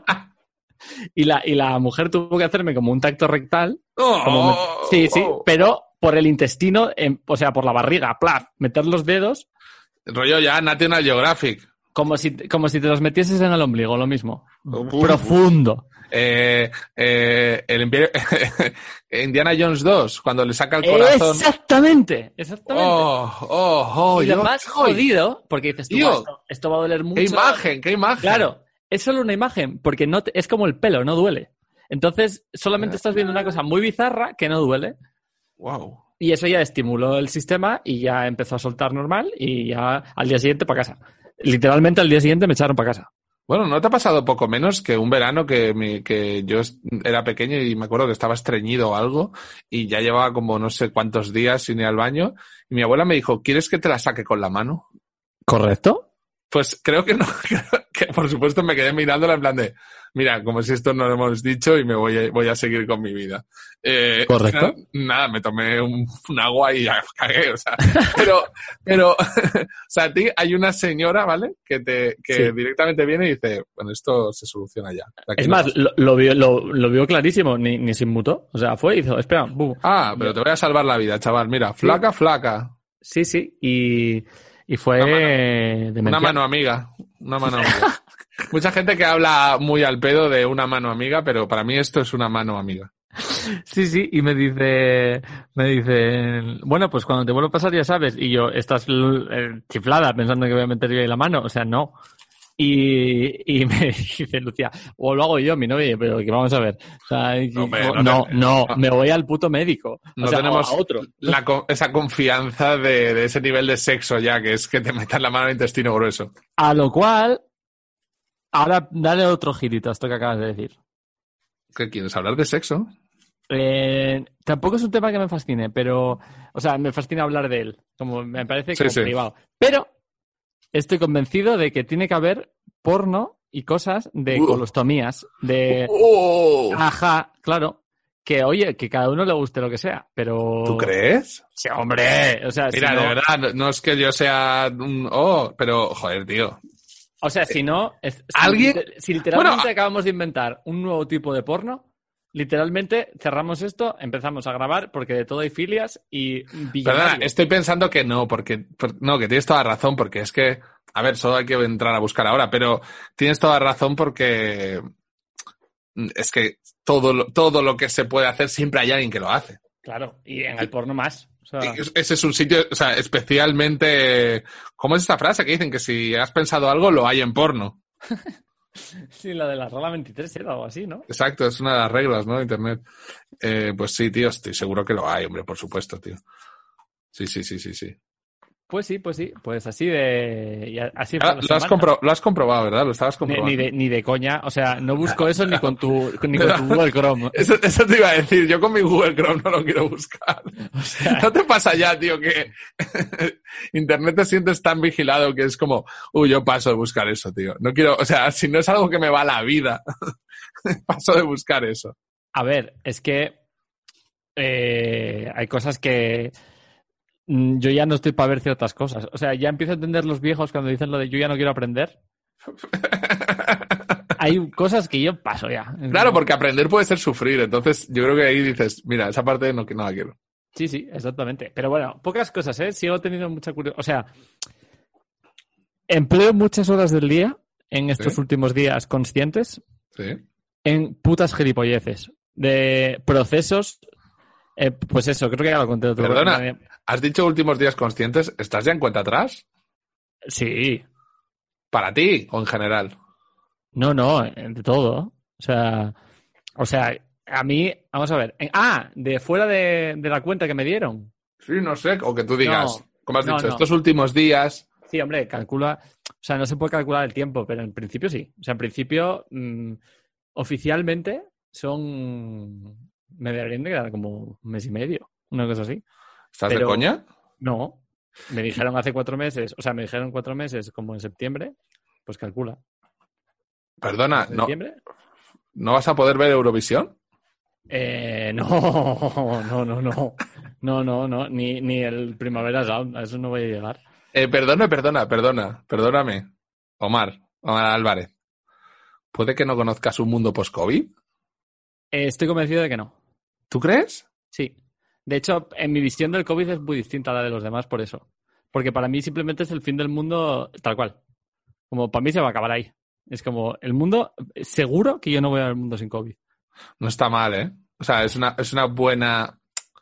y la, y la mujer tuvo que hacerme como un tacto rectal. Oh, Como me- sí, sí, oh. pero por el intestino, en- o sea, por la barriga, plaf, meter los dedos Rollo ya National Geographic. como si, como si te los metieses en el ombligo, lo mismo. Uf. Profundo. Eh, eh, el Imperio... Indiana Jones dos, cuando le saca el corazón. Exactamente, exactamente. Oh, oh, oh. y lo yo más estoy. jodido, porque dices tú, Tío. "Buah, esto, esto va a doler mucho". ¡Qué imagen, qué imagen! Claro, es solo una imagen, porque no te- es como el pelo, no duele. Entonces, solamente estás viendo una cosa muy bizarra que no duele. Wow. Y eso ya estimuló el sistema y ya empezó a soltar normal y ya al día siguiente para casa. Literalmente al día siguiente me echaron para casa. Bueno, ¿no te ha pasado poco menos que un verano que, mi, que yo est- era pequeño y me acuerdo que estaba estreñido o algo y ya llevaba como no sé cuántos días sin ir al baño y mi abuela me dijo, ¿quieres que te la saque con la mano? ¿Correcto? Pues creo que no, que por supuesto me quedé mirándola en plan de, mira, como si esto no lo hemos dicho y me voy a, voy a seguir con mi vida. Eh, Correcto. Nada, me tomé un, un agua y ya cagué, o sea, pero, pero, o sea, a ti hay una señora, ¿vale? Que te, que Sí. directamente viene y dice, bueno, esto se soluciona ya. De aquí Es no más, pasa. lo, lo vio, lo, lo vio clarísimo, ni, ni se inmutó. O sea, fue y hizo, espera, bum. Ah, pero te voy a salvar la vida, chaval, mira, flaca, flaca. Sí, sí, y, y fue Una mano. demencial. Una mano amiga, una mano amiga. Mucha gente que habla muy al pedo de una mano amiga, pero para mí esto es una mano amiga. Sí, sí, y me dice, me dice, bueno, pues cuando te vuelva a pasar ya sabes, y yo, estás eh, chiflada pensando que voy a meter yo ahí la mano, o sea, no. Y, y me dice Lucía, o lo hago yo, mi novia, pero que vamos a ver. O sea, y- Hombre, no, no no, te- no, no. me voy al puto médico. No o sea, tenemos a otro. la co- esa confianza de, de ese nivel de sexo ya, que es que te metas la mano en el intestino grueso. A lo cual, ahora dale otro girito a esto que acabas de decir. ¿Qué quieres? ¿Hablar de sexo? Eh, tampoco es un tema que me fascine, pero, o sea, me fascina hablar de él, como me parece Sí, como sí. privado. Pero estoy convencido de que tiene que haber porno y cosas de Uh. colostomías, de, ¡Oh! ajá, claro, que oye, que cada uno le guste lo que sea, pero... ¿Tú crees? Sí, hombre, o sea, Mira, si no, de verdad, no, no es que yo sea un... Oh, pero, joder, tío. o sea, si no, es- si, ¿Alguien? liter- si literalmente Bueno, acabamos de inventar un nuevo tipo de porno, literalmente cerramos esto, empezamos a grabar porque de todo hay filias y Perdona, billonarios. estoy pensando que no, porque... por- no, que tienes toda razón, porque es que... A ver, solo hay que entrar a buscar ahora, pero tienes toda razón porque... Es que todo lo, todo lo que se puede hacer, siempre hay alguien que lo hace. Claro, y en el porno más. O sea, Y ese es un sitio, o sea, especialmente... ¿Cómo es esta frase que dicen? Que si has pensado algo, lo hay en porno. sí, la de la rola veintitrés era algo así, ¿no? Exacto, es una de las reglas, ¿no? De Internet. Eh, pues sí, tío, estoy seguro que lo hay, hombre, por supuesto, tío. Sí, sí, sí, sí, sí. Pues sí, pues sí, pues así de... y así Ah, fue la lo, has semana. compro- lo has comprobado, ¿verdad? Lo estabas Ni, comprobando. ni de, ni de coña, o sea, no busco eso ni con tu, ni con tu Google Chrome. Eso, eso te iba a decir, yo con mi Google Chrome no lo quiero buscar. O sea, ¿No te pasa ya, tío, que Internet te sientes tan vigilado que es como, uy, yo paso de buscar eso, tío? No quiero, o sea, si no es algo que me va a la vida, paso de buscar eso. A ver, es que eh, hay cosas que mm, yo ya no estoy para ver ciertas cosas. O sea, ya empiezo a entender los viejos cuando dicen lo de yo ya no quiero aprender. Hay cosas que yo paso ya. Claro, porque aprender puede ser sufrir. Entonces, yo creo que ahí dices, mira, esa parte no, no la quiero. Sí, sí, exactamente. Pero bueno, pocas cosas, ¿eh? Sigo teniendo mucha curiosidad. O sea, empleo muchas horas del día en estos ¿Sí? últimos días conscientes Sí. en putas gilipolleces. De procesos. Eh, pues eso, creo que ya lo conté otro Perdona, día. has dicho últimos días conscientes, ¿estás ya en cuenta atrás? Sí. ¿Para ti o en general? No, no, de todo. O sea, o sea, a mí, vamos a ver. En- ah, de fuera de, de la cuenta que me dieron. Sí, no sé, o que tú digas, No, como has no, dicho, no. estos últimos días... Sí, hombre, calcula. O sea, no se puede calcular el tiempo, pero en principio sí. O sea, en principio, mmm, oficialmente son. Me deberían de quedar como un mes y medio, una cosa así. ¿Estás Pero de coña? no. Me dijeron hace cuatro meses, o sea, me dijeron cuatro meses como en septiembre, pues calcula. Perdona, ¿En ¿no, septiembre? ¿no vas a poder ver Eurovisión? Eh, no, no, no, no. No, no, no. Ni, ni el Primavera Sound, a eso no voy a llegar. Eh, perdona, perdona, perdona, perdóname. Omar, Omar Álvarez. ¿Puede que no conozcas un mundo post-COVID? Eh, estoy convencido de que no. ¿Tú crees? Sí. De hecho, en mi visión del COVID es muy distinta a la de los demás por eso. Porque para mí simplemente es el fin del mundo tal cual. Como para mí se va a acabar ahí. Es como el mundo, seguro que yo no voy a ver el mundo sin COVID. No está mal, ¿eh? O sea, es una, es una buena...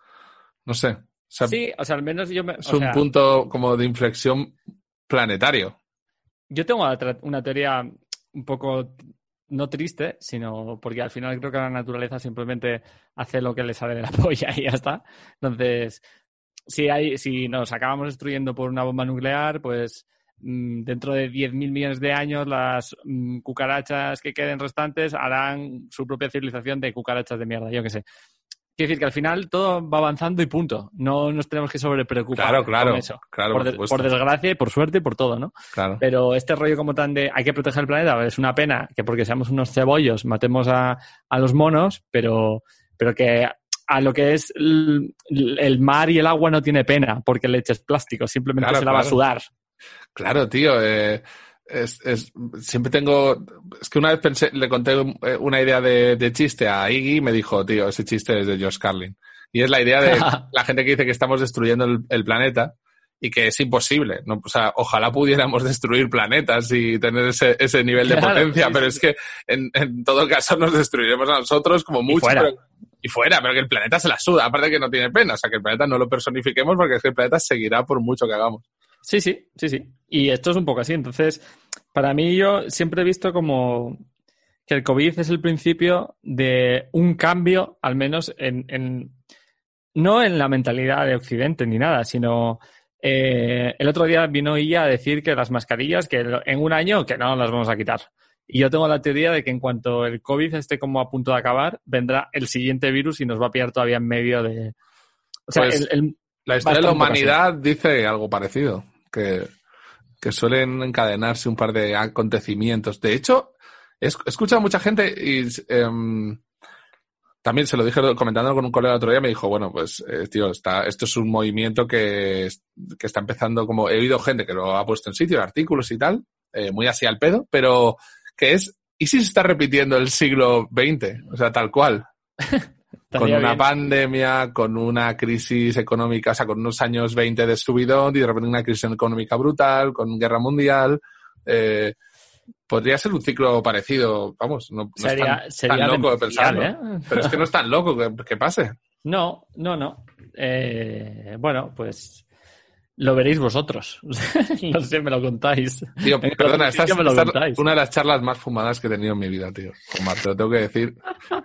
No sé. O sea, Sí, o sea, al menos yo me... es O un sea, punto como de inflexión planetario. yo tengo una, una teoría un poco no triste, sino porque al final creo que la naturaleza simplemente hace lo que le sale de la polla y ya está. Entonces, si, hay, si nos acabamos destruyendo por una bomba nuclear, pues mmm, dentro de diez mil millones de años las mmm, cucarachas que queden restantes harán su propia civilización de cucarachas de mierda, yo qué sé. Quiero decir que al final todo va avanzando y punto. No nos tenemos que sobrepreocupar Claro, claro, con eso. claro, por, por de, supuesto. por desgracia y por suerte y por todo, ¿no? Claro. Pero este rollo como tan de hay que proteger el planeta, es una pena que porque seamos unos cebollos matemos a, a los monos, pero, pero que a lo que es el, el mar y el agua no tiene pena porque le eches plástico, simplemente Claro, se la claro. va a sudar. Claro, tío. Eh, es, es, siempre tengo... Es que una vez pensé, le conté una idea de, de chiste a Iggy y me dijo, tío, ese chiste es de Josh Carlin. Y es la idea de la gente que dice que estamos destruyendo el, el planeta y que es imposible, ¿no? O sea, ojalá pudiéramos destruir planetas y tener ese, ese nivel de Claro, potencia, sí, pero sí. es que en, en todo caso nos destruiremos a nosotros como mucho. Y fuera. Pero, y fuera, pero que el planeta se la suda, aparte que no tiene pena. O sea, que el planeta no lo personifiquemos porque es que el planeta seguirá por mucho que hagamos. Sí, sí, sí, sí. Y esto es un poco así. Entonces, para mí yo siempre he visto como que el COVID es el principio de un cambio, al menos en, en no en la mentalidad de Occidente ni nada, sino eh, el otro día vino ella a decir que las mascarillas, que en un año que no las vamos a quitar. Y yo tengo la teoría de que en cuanto el COVID esté como a punto de acabar, vendrá el siguiente virus y nos va a pillar todavía en medio de... O sea, Pues, el, el... la historia de la humanidad dice algo parecido, que, que suelen encadenarse un par de acontecimientos. De hecho, he escuchado a mucha gente y eh, también se lo dije comentando con un colega el otro día, me dijo, bueno, pues, eh, tío, está, esto es un movimiento que, que está empezando como... He oído gente que lo ha puesto en sitio, artículos y tal, eh, muy así al pedo, pero que es... ¿Y si se está repitiendo el siglo veinte? O sea, tal cual. Con una bien. pandemia, con una crisis económica, o sea, con unos años veinte de subidón y de repente una crisis económica brutal, con guerra mundial. Eh, podría ser un ciclo parecido, vamos, no, no sería, es tan, sería tan loco de pensarlo. ¿eh? Pero es que no es tan loco que, que pase. No, no, no. Eh, bueno, pues lo veréis vosotros. No sé, me lo contáis. Tío, perdona, esta es, me lo esta contáis. es una de las charlas más fumadas que he tenido en mi vida, tío. Omar, te lo tengo que decir.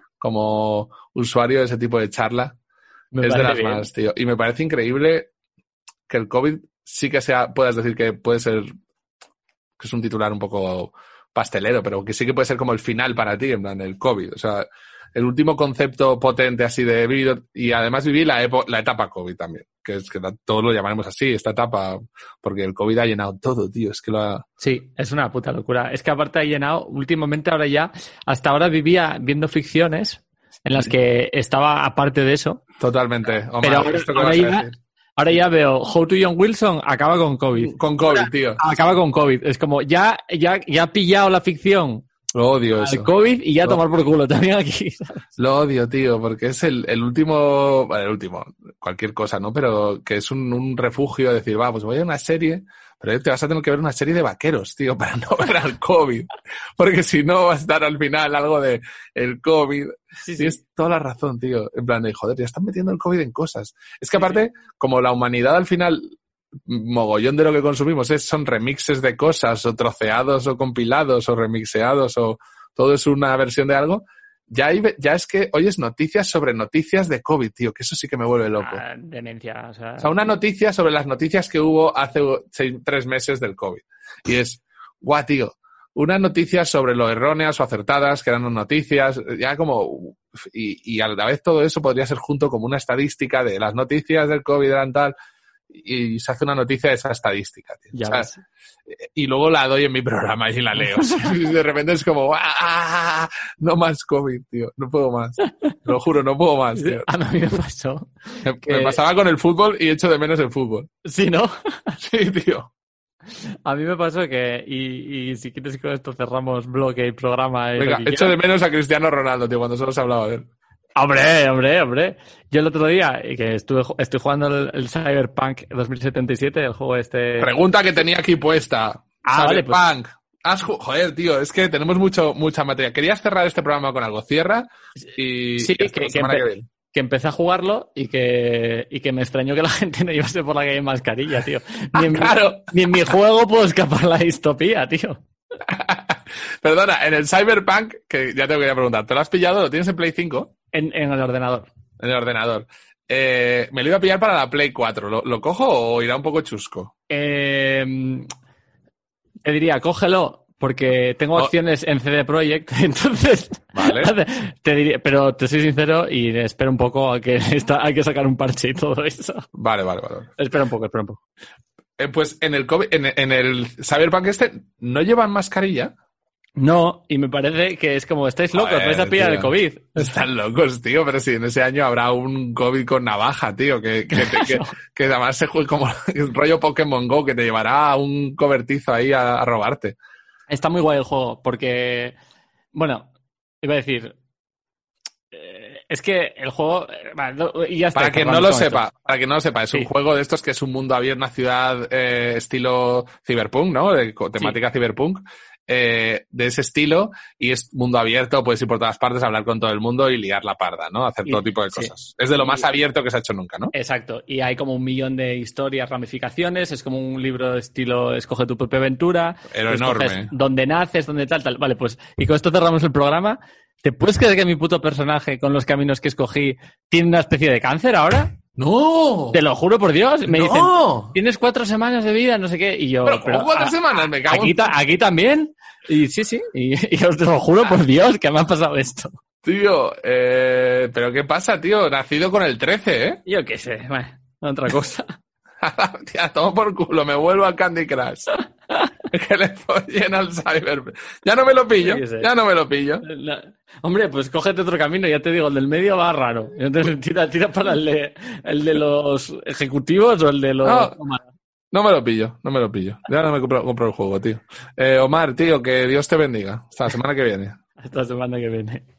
Como usuario de ese tipo de charla, Me es de las bien. más, tío. Y me parece increíble que el COVID sí que sea, puedas decir que puede ser, que es un titular un poco pastelero, pero que sí que puede ser como el final para ti, en plan, el COVID. O sea, el último concepto potente así de he vivido, y además viví la, epo, la etapa COVID también, que es que todos lo llamaremos así, esta etapa, porque el COVID ha llenado todo, tío, es que lo ha... Sí, es una puta locura. Es que aparte ha llenado, últimamente ahora ya, hasta ahora vivía viendo ficciones en las que estaba aparte de eso. Totalmente. Omar, pero ahora, ¿esto qué ahora vas a ya... decir? Ahora ya veo, How to John Wilson acaba con COVID. Con COVID, tío. Acaba con COVID. Es como, ya, ya, ya ha pillado la ficción Lo odio al eso. COVID y ya Lo- tomar por culo también aquí. ¿sabes? Lo odio, tío, porque es el, el último, bueno, el último, cualquier cosa, ¿no? Pero que es un, un refugio, decir, va, pues voy a una serie, pero te vas a tener que ver una serie de vaqueros, tío, para no ver al COVID. Porque si no va a estar al final algo de el COVID. Sí, sí. Tienes toda la razón, tío. En plan de, joder, ya están metiendo el COVID en cosas. Es que aparte, como la humanidad al final, mogollón de lo que consumimos es, son remixes de cosas, o troceados, o compilados, o remixeados, o todo es una versión de algo, ya, hay, ya es que oyes noticias sobre noticias de COVID, tío, que eso sí que me vuelve loco. Ah, demencia, o sea... O sea, una noticia sobre las noticias que hubo hace seis, tres meses del COVID. Y es, guau, tío, una noticia sobre lo erróneas o acertadas, que eran noticias, ya como... Y, y a la vez todo eso podría ser junto como una estadística de las noticias del COVID eran tal... Y se hace una noticia de esa estadística, tío. Ya O sea, ves. y luego la doy en mi programa y la leo. Y de repente es como, ¡ah! No más COVID, tío. No puedo más. Te lo juro, no puedo más, tío. A mí me pasó. Me, que- me pasaba con el fútbol y echo de menos el fútbol. Sí, ¿no? Sí, tío. A mí me pasó que, y, y si quieres con esto cerramos bloque y programa. y lo Venga, que echo quieras. de menos a Cristiano Ronaldo, tío, cuando solo se hablaba de él. Hombre, hombre, hombre. Yo el otro día, y que estuve, estoy jugando el, el Cyberpunk dos mil setenta y siete, el juego este... Pregunta que tenía aquí puesta. Ah, vale, pues- Cyberpunk. Has ju- Joder, tío, es que tenemos mucho, mucha materia. ¿Querías cerrar este programa con algo? Cierra y... Sí, y hasta que- la semana que que empe- viene. que empecé a jugarlo y que, y que me extrañó que la gente no llevase por la calle mascarilla, tío. Ah, Ni en, claro. mi, ni en mi juego puedo escapar la distopía, tío. Perdona, en el Cyberpunk, que ya te quería preguntar, ¿te lo has pillado? ¿Lo tienes en Play cinco? En, en el ordenador. En el ordenador. Eh, me lo iba a pillar para la Play cuatro. ¿Lo, lo cojo o irá un poco chusco? Eh, te diría, cógelo, porque tengo Oh. opciones en C D Projekt, entonces... Vale. Te diría, pero te soy sincero y espero un poco a que está, hay que sacar un parche y todo eso. Vale, vale, vale. Espera un poco, espera un poco. Eh, pues en el, COVID, en, en el Cyberpunk este, ¿no llevan mascarilla? No, y me parece que es como, estáis locos, Joder, vais a pillar tío. el COVID. Están locos, tío, pero si en ese año habrá un COVID con navaja, tío, que, que, te- que, que además se juega como el rollo Pokémon Go, que te llevará a un cobertizo ahí a, a robarte. Está muy guay el juego, porque, bueno, iba a decir, eh, es que el juego, eh, vale, no, y ya está. Para quien no cerramos lo con esto. sepa, para quien no lo sepa, es un Sí. juego de estos que es un mundo abierto, una ciudad eh, estilo cyberpunk, ¿no? De co- temática cyberpunk, eh, de ese estilo, y es mundo abierto, puedes ir por todas partes, hablar con todo el mundo y liar la parda, ¿no? Hacer Y- todo tipo de sí. cosas. Es de lo más Y- abierto que se ha hecho nunca, ¿no? Exacto, y hay como un millón de historias, ramificaciones, es como un libro de estilo escoge tu propia aventura. Pero escoges enorme. Dónde naces, dónde tal, tal. Vale, pues, y con esto cerramos el programa. ¿Te puedes creer que mi puto personaje, con los caminos que escogí, tiene una especie de cáncer ahora? ¡No! Te lo juro por Dios. Me dicen, ¡No! tienes cuatro semanas de vida, no sé qué. Y yo, Pero, ¿cómo cuatro a- semanas? Me cago aquí, en... ta- aquí también. Y sí, sí. Y, y os lo juro por Dios que me ha pasado esto. Tío, eh, ¿pero qué pasa, tío? Nacido con el trece, ¿eh? Yo qué sé, bueno, otra cosa. Tía, tomo por culo, me vuelvo al Candy Crush. Que le follen al Cyber. Ya no me lo pillo, Yo qué sé. ya no me lo pillo. La- Hombre, pues cógete otro camino, ya te digo, el del medio va raro. Entonces tira, tira para el de, el de los ejecutivos o el de los... No. No me lo pillo, no me lo pillo. Ya no me compro, compro el juego, tío. Eh, Omar, tío, que Dios te bendiga. Hasta la semana que viene. Esta semana que viene.